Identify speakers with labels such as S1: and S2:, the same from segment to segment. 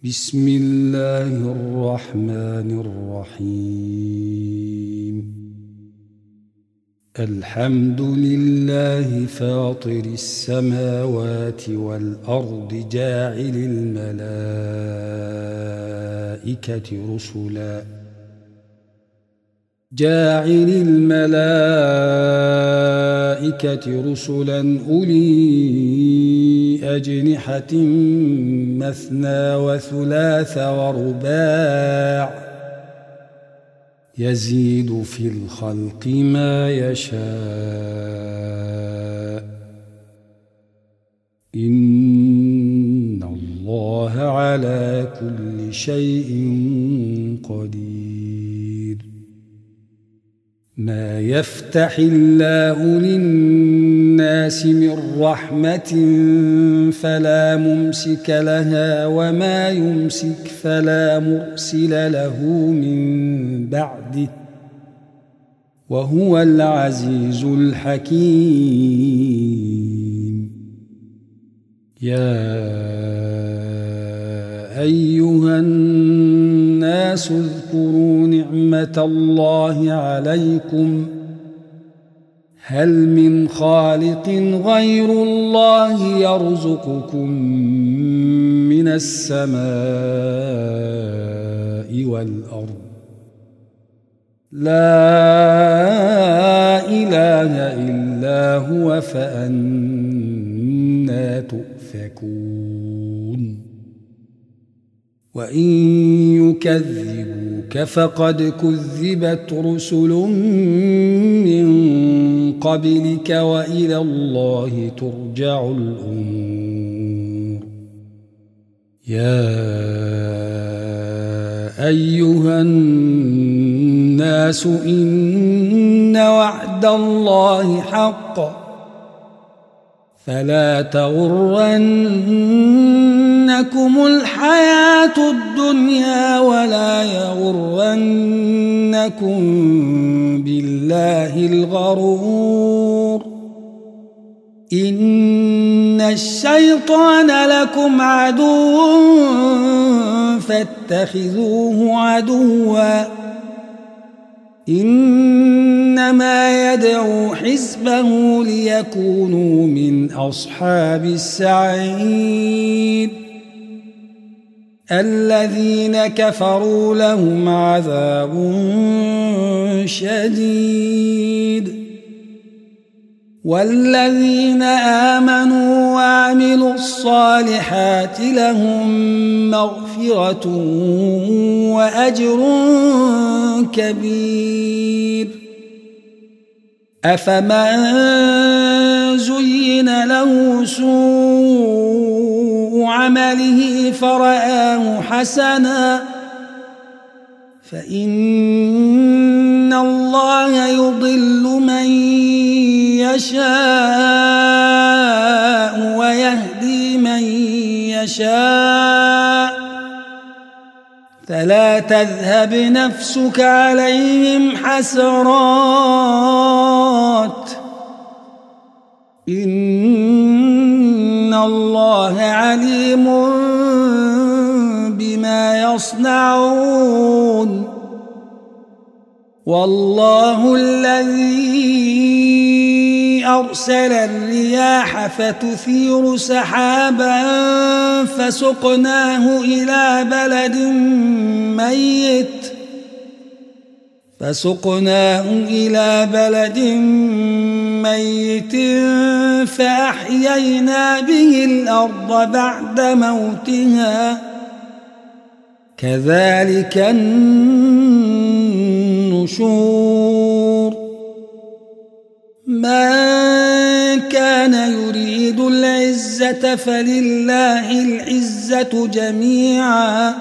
S1: بسم الله الرحمن الرحيم. الحمد لله فاطر السماوات والأرض جاعل الملائكة رسلا أولي أجنحة مثنى وثلاث ورباع يزيد في الخلق ما يشاء إن الله على كل شيء قدير. ما يفتح الله للناس من رحمة فلا ممسك لها وما يمسك فلا مرسل له من بعده وهو العزيز الحكيم. يا أيها الناس اذكروا نعمة الله عليكم هل من خالق غير الله يرزقكم من السماء والأرض لا إله إلا هو فأنى تؤفكون. وإن يكذبوك فقد كذبت رسل من قبلك وإلى الله ترجع الأمور. يا أيها الناس إن وعد الله حق فلا تغرنكم الحياة الدنيا ولا يغرنكم بالله الغرور. إن الشيطان لكم عدو فاتخذوه عدوا إنما يدعو حزبه ليكونوا من أصحاب السعير. الذين كفروا لهم عذاب شديد والذين آمنوا وعملوا الصالحات لهم مغفرة وأجر كبير. أفمن زين له سوء عمله فرآه حسنا فإن الله يضل من يشاء ويهدي من يشاء فلا تذهب نفسك عليهم حسرات إن الله عليم بما يصنعون. والله الذي أرسل الرياح فتثير سحابا فسقناه إلى بلد ميت فأحيينا به الأرض بعد موتها كذلك النشور. من كان يريد العزة فلله العزة جميعا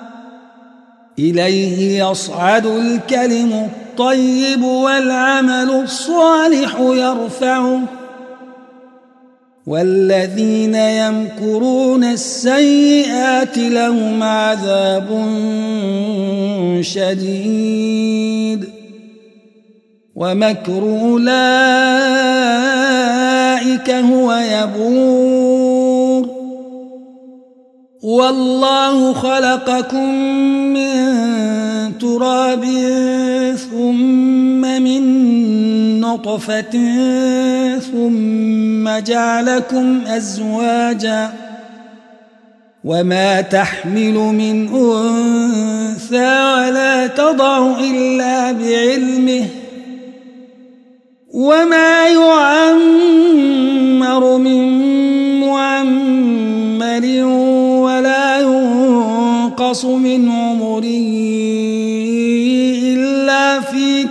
S1: إليه يصعد الكلم الطيب والعمل الصالح يرفعه والذين يمكرون السيئات لهم عذاب شديد ومكر أولئك هو يبور والله خلقكم من تراب ثم من نطفة ثم جعلكم أزواجا وما تحمل من أنثى ولا تضع إلا بعلمه وما يعمر من معمر ولا ينقص من عمره إلا في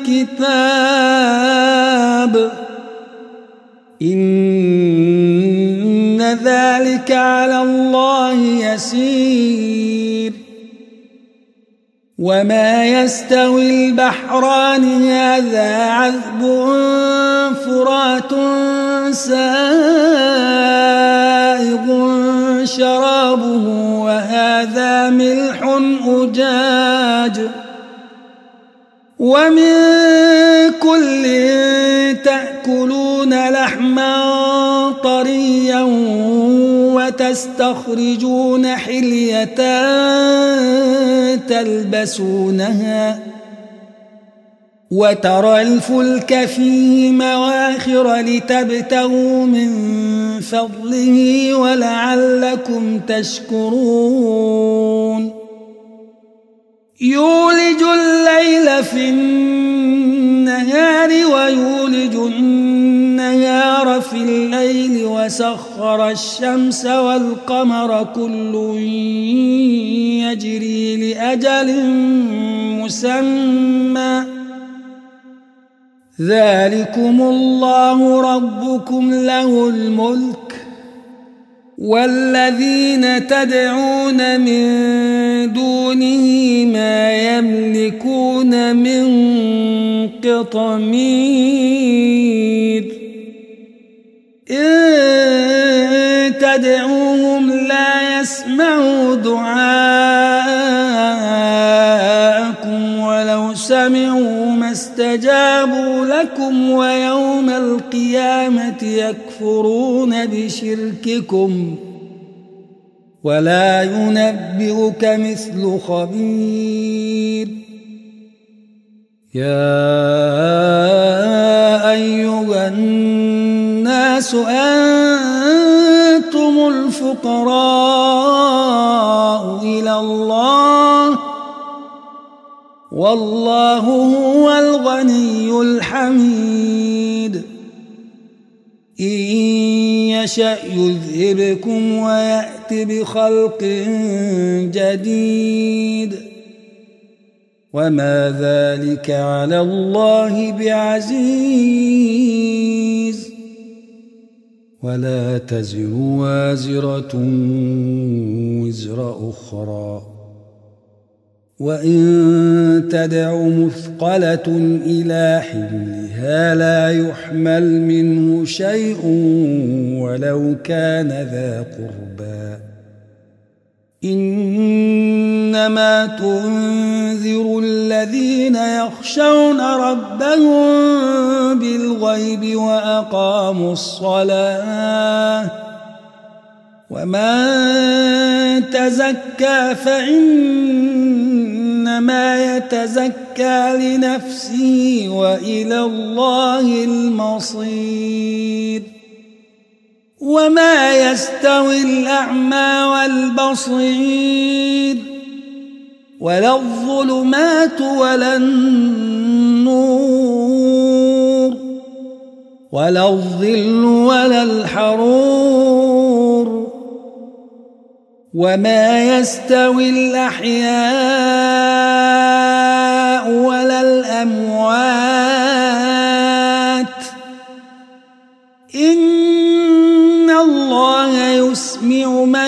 S1: كتاب إن ذلك على الله يسير وما يستوي البحران هذا عذب فرات سائغ شرابه وهذا ملح أجاج ومن كل تأكلون لحما طريا وتستخرجون حلية تلبسونها وترى الفلك فيه مواخر لتبتغوا من فضله ولعلكم تشكرون يولج الليل في النهار ويولج النهار في الليل وسخر الشمس والقمر كل يجري لأجل مسمى ذلكم الله ربكم له الملك والذين تدعون من دونه ما يملكون من قطمير إن تدعوهم لا يسمعوا دعاءكم ولو سمعوا ما استجابوا لكم ويوم القيامة يكفرون بشرككم ولا ينبئك مثل خبير يا أيها الناس أنتم الفقراء إلى الله والله هو الغني الحميد إن يشأ يذهبكم ويأت بخلق جديد وما ذلك على الله بعزيز ولا تزر وازرة وزر أخرى وإن تدع مثقلة إلى حملها لا يحمل منه شيء ولو كان ذا قربى إنما تنذر الذين يخشون ربهم بالغيب وأقاموا الصلاة ومن تزكى فإنما يتزكى لنفسه وإلى الله المصير وما يستوي الأعمى والبصير ولا الظلمات ولا النور ولا الظل ولا الحرور وما يستوي الأحياء ولا الأموات إن الله يسمع من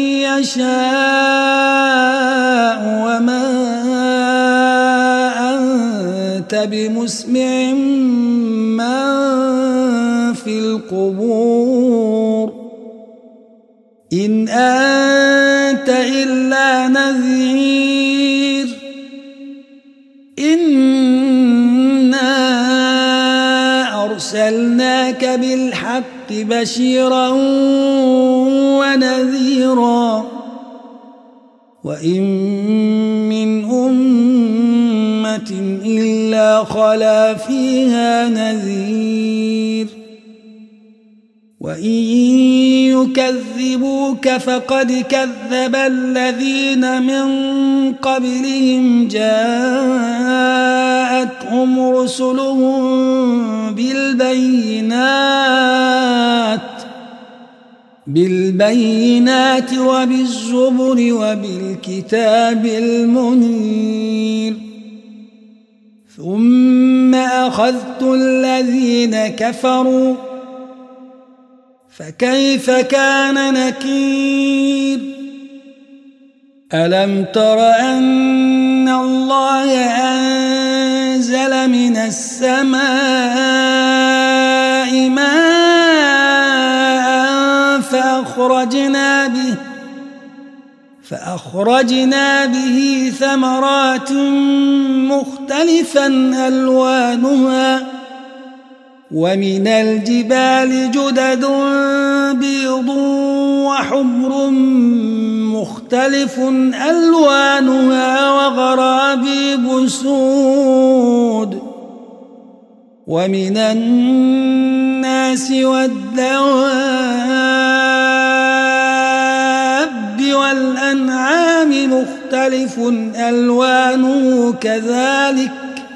S1: يشاء وما أنت بمسمع من في القبور إن أنت إلا نذير إنا أرسلناك بالحق بشيرا ونذيرا وإن من أمة إلا خلا فيها نذير وإن يكذبوك فقد كذب الذين من قبلهم جاءتهم رسلهم بالبينات وبالزبر وبالكتاب المنير ثم أخذت الذين كفروا فكيف كان نكير ألم تر أن الله أنزل من السماء ماء فأخرجنا به ثمرات مختلفا ألوانها ومن الجبال جدد بيض وحمر مختلف ألوانها وغرابيب سود ومن الناس والدواب والأنعام مختلف ألوانه كذلك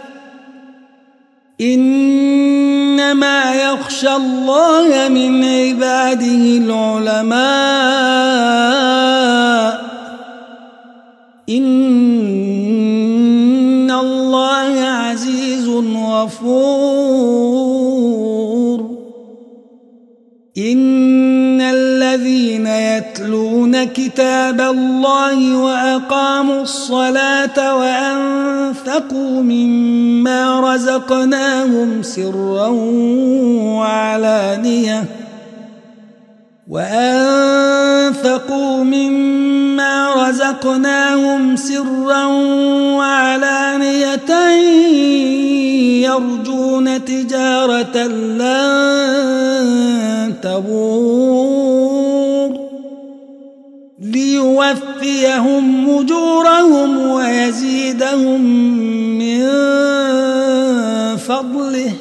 S1: إنما يخشى الله من عباده العلماء إن الله عزيز غفور إن الذين يتلون كتاب الله وأقاموا الصلاة وأنفقوا مما رزقناهم سرا وعلانية يرجون تجارة لن تبور ليوفيهم أجورهم ويزيدهم من فضله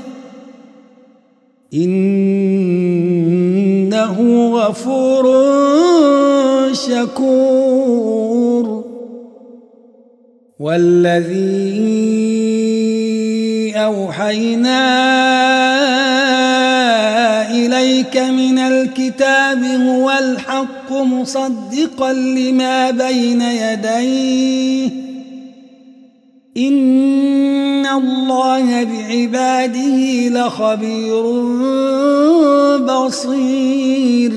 S1: إنه غفور شكور والذي أوحينا إليك من الكتاب هو الحق مصدقا لما بين يديه إن الله بعباده لخبير بصير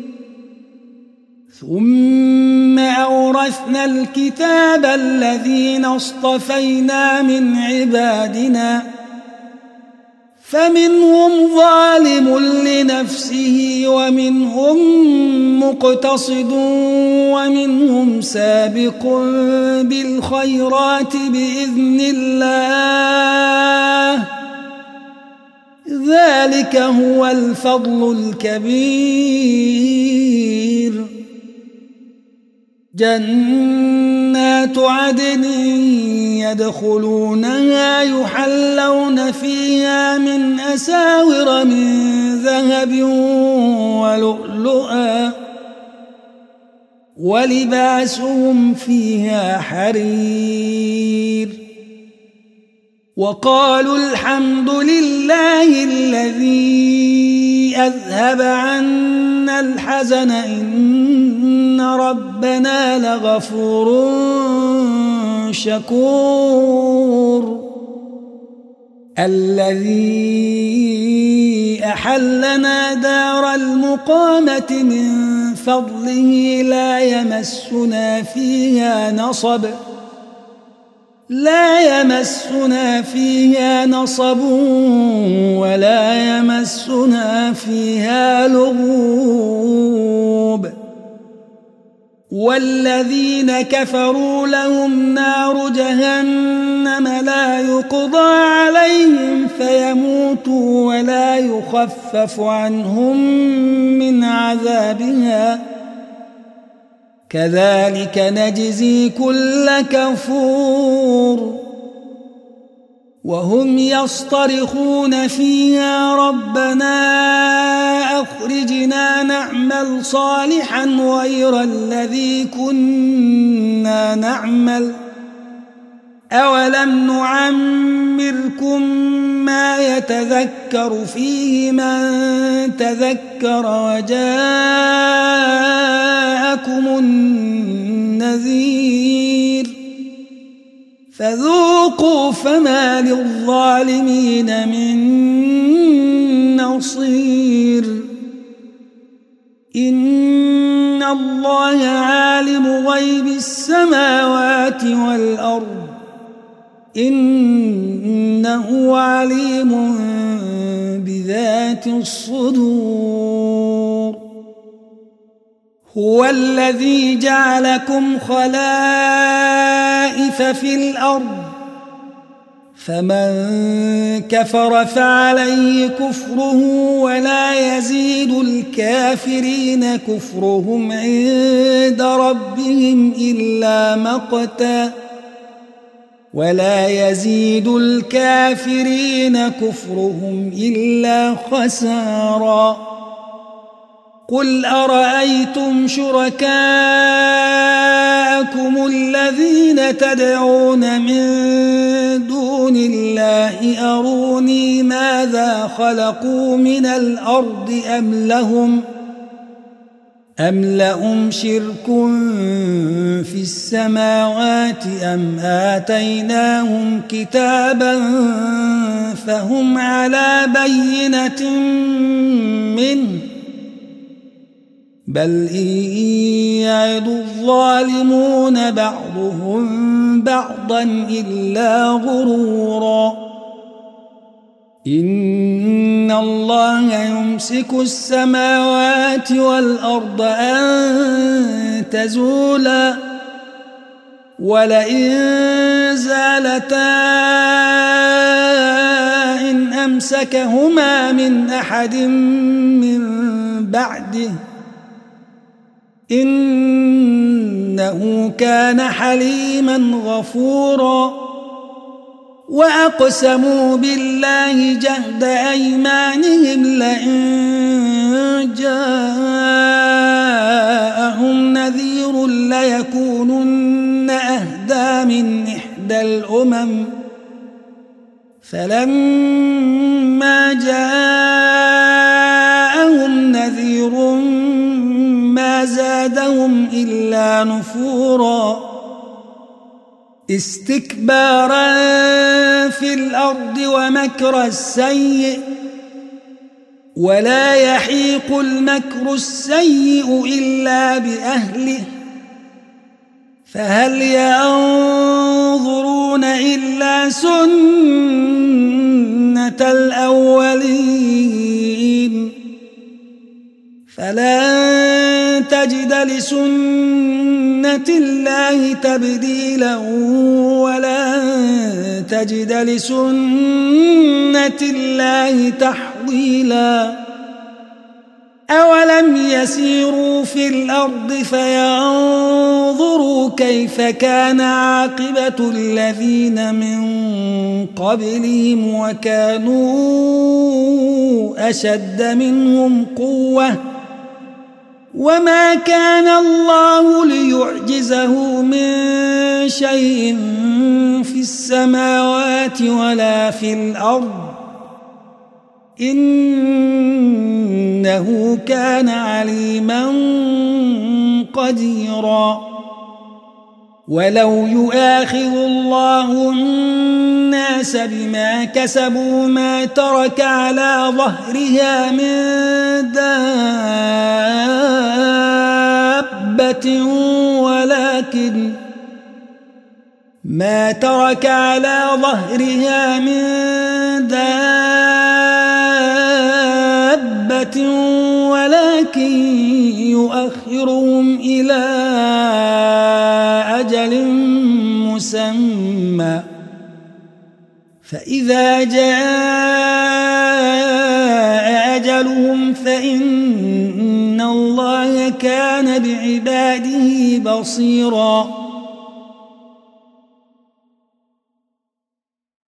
S1: ثم أورثنا الكتاب الذين اصطفينا من عبادنا فمنهم ظالم لنفسه ومنهم مقتصد ومنهم سابق بالخيرات بإذن الله ذلك هو الفضل الكبير جنات عدن يدخلونها يحلون فيها من أساور من ذهب ولؤلؤا ولباسهم فيها حرير وقالوا الحمد لله الذي أذهب عنا الحزن إن ربنا لغفور شكور الذي أحلنا دار المقامة من فضله لا يمسنا فيها نصب ولا يمسنا فيها لغوب والذين كفروا لهم نار جهنم لا يقضى عليهم فيموتوا ولا يخفف عنهم من عذابها كذلك نجزي كل كفور وهم يصطرخون فيها ربنا أخرجنا نعمل صالحا غير الذي كنا نعمل أولم نعمركم ما يتذكر فيه من تذكر وجاءكم النذير فذوقوا فما للظالمين من نصير إن الله عالم غيب السماوات والأرض إنه عليم بذات الصدور هو الذي جعلكم خلائف في الأرض فمن كفر فعليه كفره ولا يزيد الكافرين كفرهم عند ربهم إلا مقتا ولا يزيد الكافرين كفرهم إلا خسارا قل أرأيتم شركاءكم الذين تدعون من دون الله أروني ماذا خلقوا من الأرض أم لهم شرك في السماوات أم آتيناهم كتابا فهم على بينة منه بل إن يعد الظالمون بعضهم بعضا إلا غرورا إن الله يمسك السماوات والأرض أن تزولا ولئن زالتا إن أمسكهما من أحد من بعده إنه كان حليما غفورا وأقسموا بالله جهد أيمانهم لئن جاءهم نذير ليكونن أهدى من إحدى الأمم فلما جاءهم نذير ما زادهم إلا نفورا استكبارا في الأرض ومكر السيء ولا يحيق المكر السيء إلا بأهله فهل ينظرون إلا سنة الأولين فلن تجد لسنة الله تبديلا ولن تجد لسنة الله تحويلا أولم يسيروا في الأرض فينظروا كيف كان عاقبة الذين من قبلهم وكانوا أشد منهم قوة وما كان الله ليعجزه من شيء في السماوات ولا في الأرض إنه كان عليما قديرا ولو يؤاخذ الله الناس بما كسبوا ما ترك على ظهرها من دابة ولكن ما ترك على ظهرها من دابة ولكن يؤخرهم إلى أجل مسمى فإذا جاء أجلهم فإن الله كان بعباده بصيراً